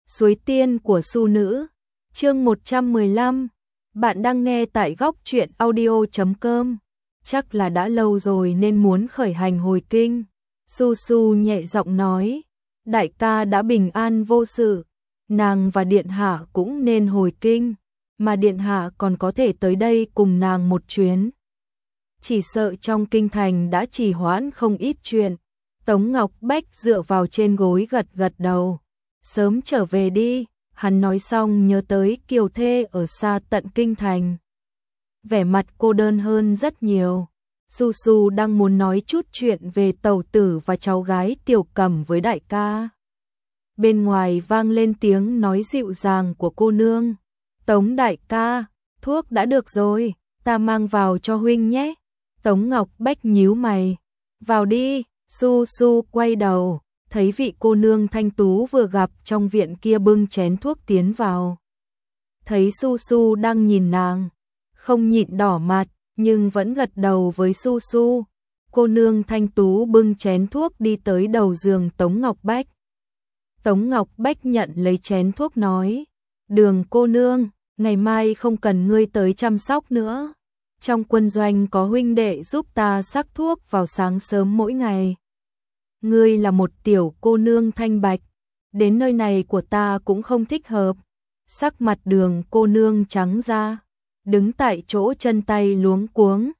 Suối tiên của Su Nữ, chương 115. Bạn đang nghe tại góc truyện audio.com. Chắc là đã lâu rồi nên muốn khởi hành hồi kinh. Su Su nhẹ giọng nói, đại ca đã bình an vô sự, nàng và điện hạ cũng nên hồi kinh, mà điện hạ còn có thể tới đây cùng nàng một chuyến. Chỉ sợ trong kinh thành đã trì hoãn không ít chuyện. Tống Ngọc Bách dựa vào trên gối gật gật đầu. Sớm trở về đi, hắn nói xong nhớ tới Kiều Thê ở xa tận kinh thành. Vẻ mặt cô đơn hơn rất nhiều. Su Su đang muốn nói chút chuyện về tẩu tử và cháu gái Tiểu Cẩm với đại ca. Bên ngoài vang lên tiếng nói dịu dàng của cô nương. Tống đại ca, thuốc đã được rồi, ta mang vào cho huynh nhé. Tống Ngọc Bách nhíu mày. Vào đi. Su Su quay đầu, thấy vị cô nương thanh tú vừa gặp trong viện kia bưng chén thuốc tiến vào. Thấy Su Su đang nhìn nàng, không nhịn đỏ mặt, nhưng vẫn gật đầu với Su Su. Cô nương thanh tú bưng chén thuốc đi tới đầu giường Tống Ngọc Bách. Tống Ngọc Bách nhận lấy chén thuốc nói, Đường cô nương, ngày mai không cần ngươi tới chăm sóc nữa. Trong quân doanh có huynh đệ giúp ta sắc thuốc vào sáng sớm mỗi ngày. Ngươi là một tiểu cô nương thanh bạch, đến nơi này của ta cũng không thích hợp. Sắc mặt Đường cô nương trắng ra, đứng tại chỗ chân tay luống cuống.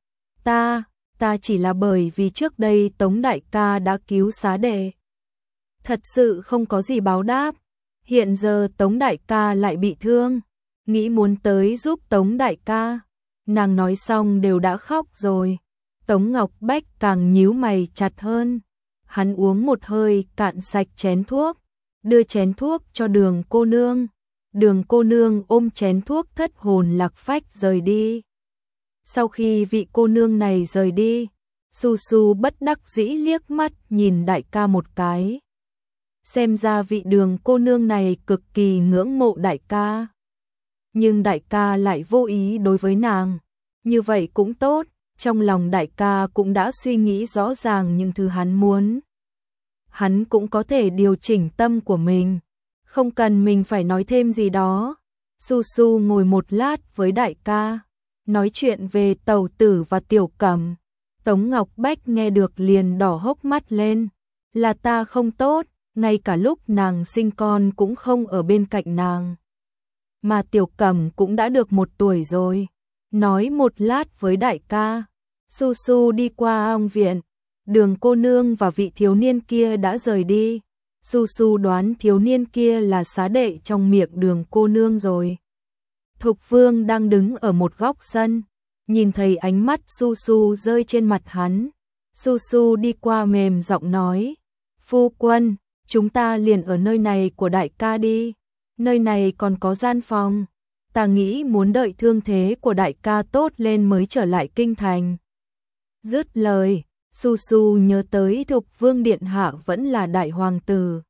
Ta chỉ là bởi vì trước đây Tống đại ca đã cứu xá đệ. Thật sự không có gì báo đáp. Hiện giờ Tống đại ca lại bị thương, nghĩ muốn tới giúp Tống đại ca. Nàng nói xong đều đã khóc rồi. Tống Ngọc Bách càng nhíu mày chặt hơn. Hắn uống một hơi cạn sạch chén thuốc, đưa chén thuốc cho Đường cô nương. Đường cô nương ôm chén thuốc thất hồn lạc phách rời đi. Sau khi vị cô nương này rời đi, Su Su bất đắc dĩ liếc mắt nhìn đại ca một cái. Xem ra vị Đường cô nương này cực kỳ ngưỡng mộ đại ca. Nhưng đại ca lại vô ý đối với nàng. Như vậy cũng tốt, trong lòng đại ca cũng đã suy nghĩ rõ ràng những thứ hắn muốn. Hắn cũng có thể điều chỉnh tâm của mình, không cần mình phải nói thêm gì đó. Su Su ngồi một lát với đại ca, nói chuyện về tẩu tử và Tiểu Cẩm. Tống Ngọc Bách nghe được liền đỏ hốc mắt lên. Là ta không tốt, ngay cả lúc nàng sinh con cũng không ở bên cạnh nàng. Mà Tiểu Cẩm cũng đã được 1 tuổi rồi. Nói một lát với đại ca, Su Su đi qua ong viện. Đường cô nương và vị thiếu niên kia đã rời đi. Su Su đoán thiếu niên kia là xá đệ trong miệng Đường cô nương rồi. Thục Vương đang đứng ở một góc sân, nhìn thấy ánh mắt Su Su rơi trên mặt hắn. Su Su đi qua mềm giọng nói, phu quân, chúng ta liền ở nơi này của đại ca đi. Nơi này còn có gian phòng. Ta nghĩ muốn đợi thương thế của đại ca tốt lên mới trở lại kinh thành. Dứt lời, Su Su nhớ tới Thục Vương điện hạ vẫn là đại hoàng tử.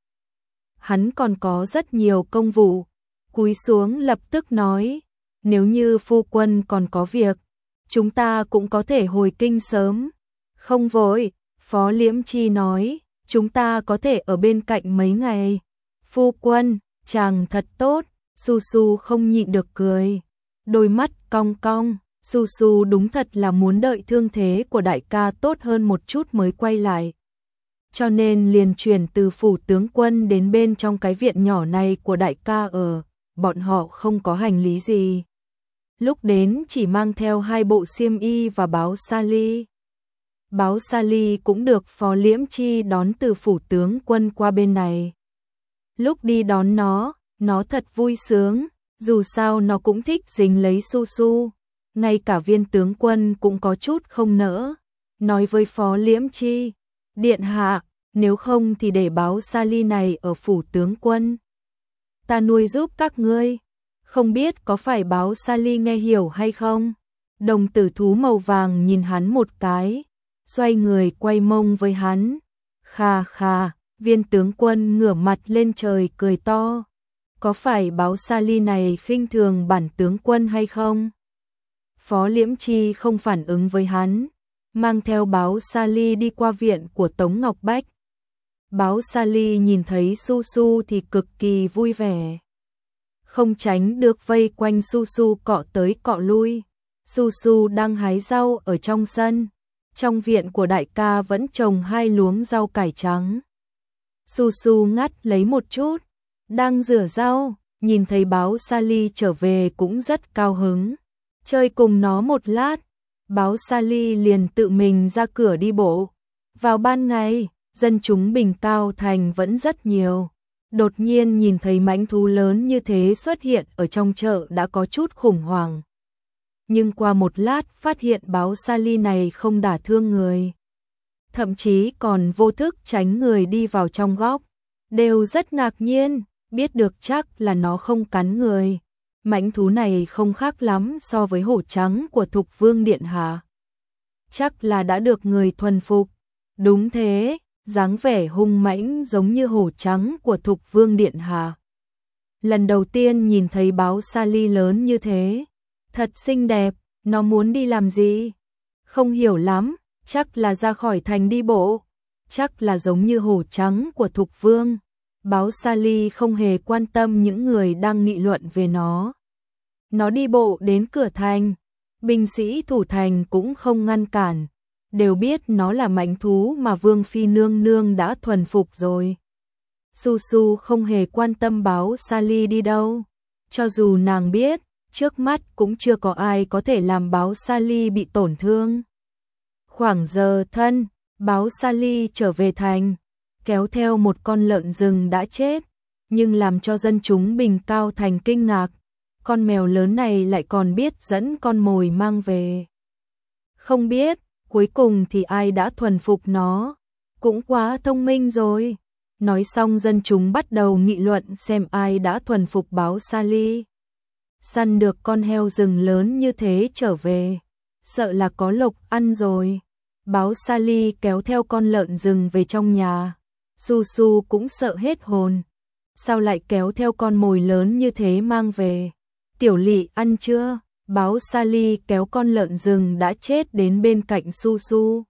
Hắn còn có rất nhiều công vụ. Cúi xuống lập tức nói, nếu như phu quân còn có việc, chúng ta cũng có thể hồi kinh sớm. Không vội, Phó Liễm Chi nói, chúng ta có thể ở bên cạnh mấy ngày. Phu quân, chàng thật tốt. Su Su không nhịn được cười, đôi mắt cong cong. Su Su đúng thật là muốn đợi thương thế của đại ca tốt hơn một chút mới quay lại. Cho nên liền chuyển từ phủ tướng quân đến bên trong cái viện nhỏ này của đại ca ở. Bọn họ không có hành lý gì. Lúc đến chỉ mang theo 2 bộ xiêm y và báo Sali. Báo Sali cũng được Phó Liễm Chi đón từ phủ tướng quân qua bên này. Lúc đi đón nó thật vui sướng, dù sao nó cũng thích dính lấy Su Su. Ngay cả Viên tướng quân cũng có chút không nỡ, nói với Phó Liễm Chi, điện hạ, nếu không thì để báo Sali này ở phủ tướng quân. Ta nuôi giúp các ngươi, không biết có phải báo Sali nghe hiểu hay không. Đồng tử thú màu vàng nhìn hắn một cái, xoay người quay mông với hắn. Khà khà, Viên tướng quân ngửa mặt lên trời cười to. Có phải báo Sali này khinh thường bản tướng quân hay không? Phó Liễm Chi không phản ứng với hắn, mang theo báo Sali đi qua viện của Tống Ngọc Bách. Báo Sally nhìn thấy Su Su thì cực kỳ vui vẻ. Không tránh được vây quanh Su Su cọ tới cọ lui. Su Su đang hái rau ở trong sân. Trong viện của đại ca vẫn trồng 2 luống rau cải trắng. Su Su ngắt lấy một chút, đang rửa rau, nhìn thấy báo Sally trở về cũng rất cao hứng. Chơi cùng nó một lát, báo Sally liền tự mình ra cửa đi bộ. Vào ban ngày, dân chúng Bình Cao Thành vẫn rất nhiều. Đột nhiên nhìn thấy mãnh thú lớn như thế xuất hiện ở trong chợ đã có chút khủng hoảng. Nhưng qua một lát phát hiện báo Sally này không đả thương người. Thậm chí còn vô thức tránh người đi vào trong góc. Đều rất ngạc nhiên, biết được chắc là nó không cắn người. Mãnh thú này không khác lắm so với hổ trắng của Thục Vương Điện Hạ. Chắc là đã được người thuần phục. Đúng thế, dáng vẻ hung mãnh giống như hổ trắng của Thục Vương Điện Hạ. Lần đầu tiên nhìn thấy báo Sally lớn như thế. Thật xinh đẹp, nó muốn đi làm gì? Không hiểu lắm, chắc là ra khỏi thành đi bộ. Chắc là giống như hổ trắng của Thục Vương. Báo Sally không hề quan tâm những người đang nghị luận về nó. Nó đi bộ đến cửa thành. Binh sĩ thủ thành cũng không ngăn cản. Đều biết nó là mãnh thú mà Vương Phi nương nương đã thuần phục rồi. Su Su không hề quan tâm báo Sally đi đâu. Cho dù nàng biết, trước mắt cũng chưa có ai có thể làm báo Sally bị tổn thương. Khoảng giờ thân, báo Sally trở về thành, kéo theo một con lợn rừng đã chết, nhưng làm cho dân chúng Bình Cao Thành kinh ngạc. Con mèo lớn này lại còn biết dẫn con mồi mang về. Không biết, cuối cùng thì ai đã thuần phục nó, cũng quá thông minh rồi. Nói xong dân chúng bắt đầu nghị luận xem ai đã thuần phục báo Sally. Săn được con heo rừng lớn như thế trở về, sợ là có lộc ăn rồi. Báo Sally kéo theo con lợn rừng về trong nhà. Su Su cũng sợ hết hồn. Sao lại kéo theo con mồi lớn như thế mang về? Tiểu Lị ăn chưa? Báo Sally kéo con lợn rừng đã chết đến bên cạnh Su Su.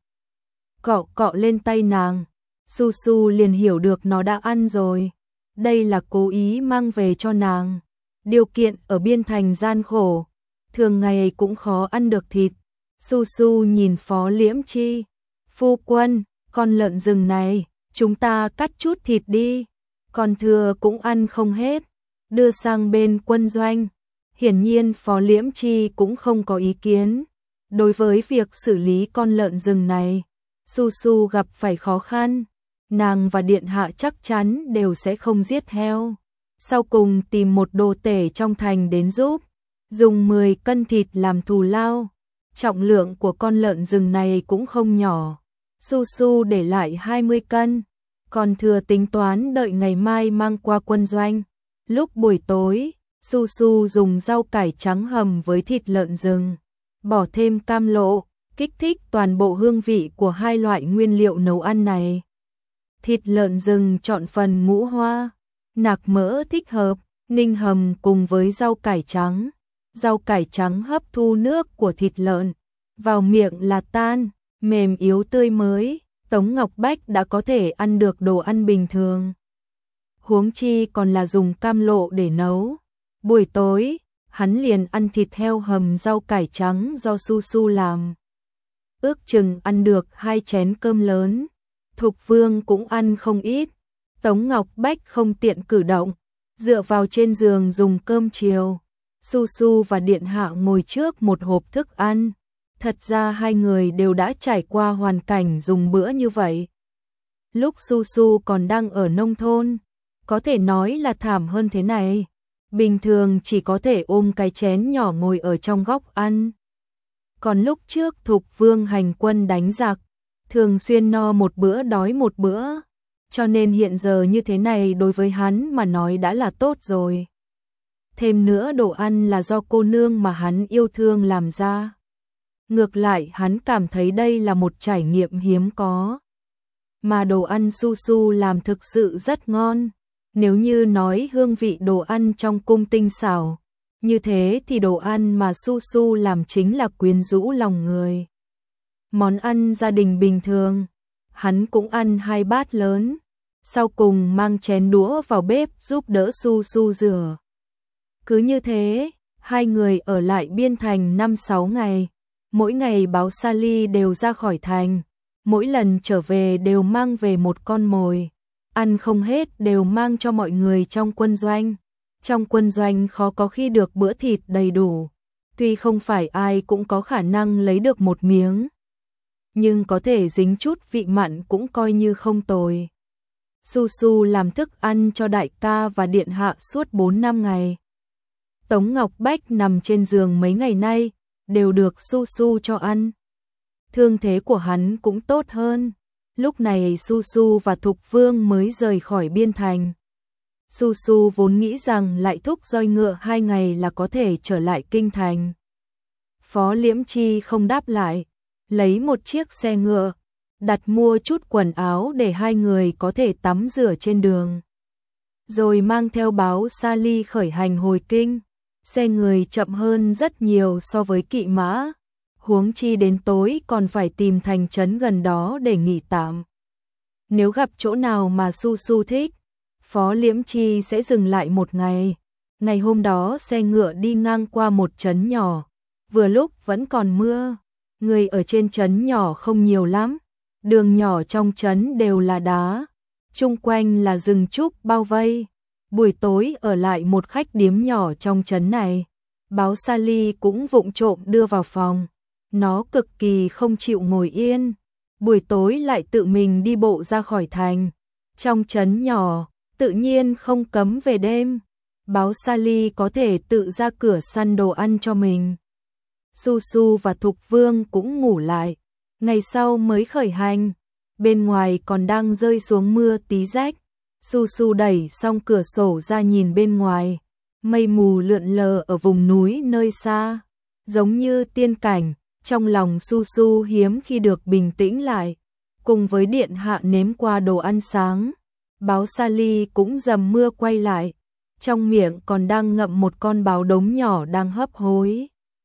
Cọ cọ lên tay nàng. Su Su liền hiểu được nó đã ăn rồi. Đây là cố ý mang về cho nàng. Điều kiện ở biên thành gian khổ, thường ngày cũng khó ăn được thịt. Su Su nhìn Phó Liễm Chi. Phu quân, con lợn rừng này, chúng ta cắt chút thịt đi. Còn thừa cũng ăn không hết. Đưa sang bên quân doanh. Hiển nhiên Phó Liễm Chi cũng không có ý kiến. Đối với việc xử lý con lợn rừng này, Su Su gặp phải khó khăn. Nàng và Điện Hạ chắc chắn đều sẽ không giết heo. Sau cùng tìm một đồ tể trong thành đến giúp. Dùng 10 cân thịt làm thù lao. Trọng lượng của con lợn rừng này cũng không nhỏ. Su Su để lại 20 cân. Còn thừa tính toán đợi ngày mai mang qua quân doanh. Lúc buổi tối, Su Su dùng rau cải trắng hầm với thịt lợn rừng. Bỏ thêm cam lộ, kích thích toàn bộ hương vị của hai loại nguyên liệu nấu ăn này. Thịt lợn rừng chọn phần ngũ hoa, nạc mỡ thích hợp, ninh hầm cùng với rau cải trắng. Rau cải trắng hấp thu nước của thịt lợn, vào miệng là tan, mềm yếu tươi mới. Tống Ngọc Bách đã có thể ăn được đồ ăn bình thường. Huống chi còn là dùng cam lộ để nấu. Buổi tối, hắn liền ăn thịt heo hầm rau cải trắng do Su Su làm. Ước chừng ăn được 2 chén cơm lớn. Thục Vương cũng ăn không ít. Tống Ngọc Bách không tiện cử động, dựa vào trên giường dùng cơm chiều. Su Su và Điện Hạ ngồi trước một hộp thức ăn. Thật ra hai người đều đã trải qua hoàn cảnh dùng bữa như vậy. Lúc Su Su còn đang ở nông thôn, có thể nói là thảm hơn thế này. Bình thường chỉ có thể ôm cái chén nhỏ ngồi ở trong góc ăn. Còn lúc trước Thục Vương hành quân đánh giặc, thường xuyên no một bữa đói một bữa. Cho nên hiện giờ như thế này đối với hắn mà nói đã là tốt rồi. Thêm nữa đồ ăn là do cô nương mà hắn yêu thương làm ra. Ngược lại hắn cảm thấy đây là một trải nghiệm hiếm có. Mà đồ ăn Su Su làm thực sự rất ngon. Nếu như nói hương vị đồ ăn trong cung tinh xảo, như thế thì đồ ăn mà Su Su làm chính là quyến rũ lòng người. Món ăn gia đình bình thường, hắn cũng ăn 2 bát lớn. sau cùng mang chén đũa vào bếp giúp đỡ Su Su rửa. Cứ như thế, hai người ở lại Biên Thành 5-6 ngày. Mỗi ngày Báo Sali đều ra khỏi thành, mỗi lần trở về đều mang về một con mồi. Ăn không hết đều mang cho mọi người trong quân doanh. Trong quân doanh khó có khi được bữa thịt đầy đủ. Tuy không phải ai cũng có khả năng lấy được một miếng, nhưng có thể dính chút vị mặn cũng coi như không tồi. Su Su làm thức ăn cho đại ca và điện hạ suốt 4-5 ngày. Tống Ngọc Bách nằm trên giường mấy ngày nay, đều được Su Su cho ăn. Thương thế của hắn cũng tốt hơn. Lúc này Su Su và Thục Vương mới rời khỏi Biên Thành. Su Su vốn nghĩ rằng lại thúc roi ngựa 2 ngày là có thể trở lại kinh thành. Phó Liễm Chi không đáp lại, lấy một chiếc xe ngựa, đặt mua chút quần áo để hai người có thể tắm rửa trên đường. Rồi mang theo Báo Sali khởi hành hồi kinh. Xe người chậm hơn rất nhiều so với kỵ mã, huống chi đến tối còn phải tìm thành trấn gần đó để nghỉ tạm. Nếu gặp chỗ nào mà Su Su thích, Phó Liễm Chi sẽ dừng lại một ngày. Ngày hôm đó xe ngựa đi ngang qua một trấn nhỏ, vừa lúc vẫn còn mưa, người ở trên trấn nhỏ không nhiều lắm, đường nhỏ trong trấn đều là đá, chung quanh là rừng trúc bao vây. Buổi tối ở lại một khách điếm nhỏ trong trấn này, Báo Sali cũng vụng trộm đưa vào phòng. Nó cực kỳ không chịu ngồi yên, buổi tối lại tự mình đi bộ ra khỏi thành. Trong trấn nhỏ, tự nhiên không cấm về đêm. Báo Sali có thể tự ra cửa săn đồ ăn cho mình. Su Su và Thục Vương cũng ngủ lại, ngày sau mới khởi hành. Bên ngoài còn đang rơi xuống mưa tí rách. Su Su đẩy xong cửa sổ ra nhìn bên ngoài, mây mù lượn lờ ở vùng núi nơi xa, giống như tiên cảnh. Trong lòng Su Su hiếm khi được bình tĩnh lại, cùng với điện hạ nếm qua đồ ăn sáng. Báo Sali cũng dầm mưa quay lại, trong miệng còn đang ngậm một con báo đốm nhỏ đang hấp hối.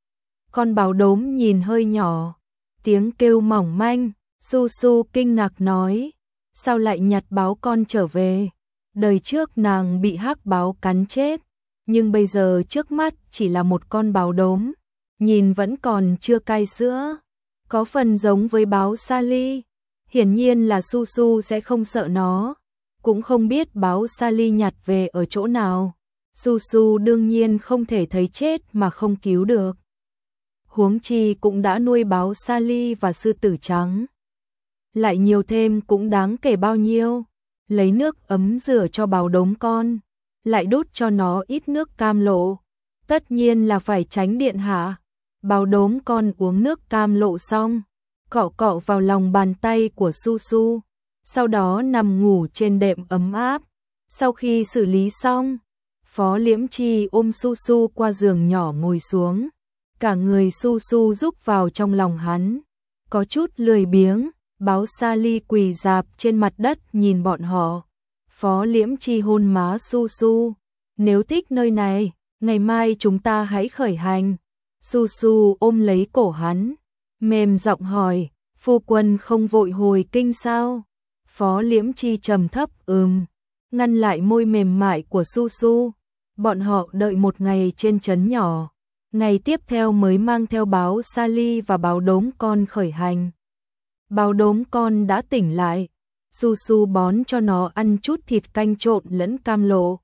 Con báo đốm nhìn hơi nhỏ, tiếng kêu mỏng manh. Su Su kinh ngạc nói, sao lại nhặt báo con trở về? Đời trước nàng bị hắc báo cắn chết, nhưng bây giờ trước mắt chỉ là một con báo đốm, nhìn vẫn còn chưa cai sữa, có phần giống với báo Sali. Hiển nhiên là Su Su sẽ không sợ nó, cũng không biết báo Sali nhặt về ở chỗ nào. Su Su đương nhiên không thể thấy chết mà không cứu được. Huống chi cũng đã nuôi báo Sali và sư tử trắng, lại nhiều thêm cũng đáng kể bao nhiêu. Lấy nước ấm rửa cho báo đốm con, lại đút cho nó ít nước cam lộ. Tất nhiên là phải tránh điện hạ. Báo đốm con uống nước cam lộ xong, cọ cọ vào lòng bàn tay của Su Su, sau đó nằm ngủ trên đệm ấm áp. Sau khi xử lý xong, Phó Liễm Chi ôm Su Su qua giường nhỏ ngồi xuống, cả người Su Su rúc vào trong lòng hắn, có chút lười biếng. Báo Sali quỳ rạp trên mặt đất nhìn bọn họ. Phó Liễm Chi hôn má Su Su, nếu thích nơi này, ngày mai chúng ta hãy khởi hành. Su Su ôm lấy cổ hắn, mềm giọng hỏi, phu quân không vội hồi kinh sao? Phó Liễm Chi trầm thấp ngăn lại môi mềm mại của Su Su. Bọn họ đợi một ngày trên trấn nhỏ, ngày tiếp theo mới mang theo báo Sali và báo đốm con khởi hành. Báo đốm con đã tỉnh lại, Su Su bón cho nó ăn chút thịt canh trộn lẫn cam lộ.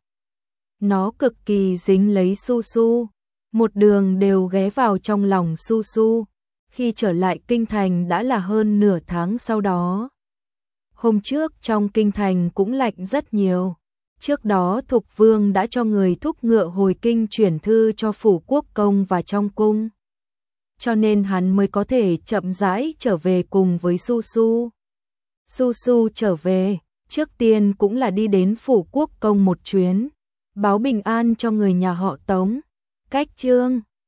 Nó cực kỳ dính lấy Su Su, một đường đều ghé vào trong lòng Su Su. Khi trở lại kinh thành đã là hơn nửa tháng sau đó. Hôm trước trong kinh thành cũng lạnh rất nhiều. Trước đó Thục Vương đã cho người thúc ngựa hồi kinh chuyển thư cho phủ quốc công và trong cung, cho nên hắn mới có thể chậm rãi trở về cùng với Su Su. Su Su trở về, trước tiên cũng là đi đến phủ quốc công một chuyến, báo bình an cho người nhà họ Tống. Cách chương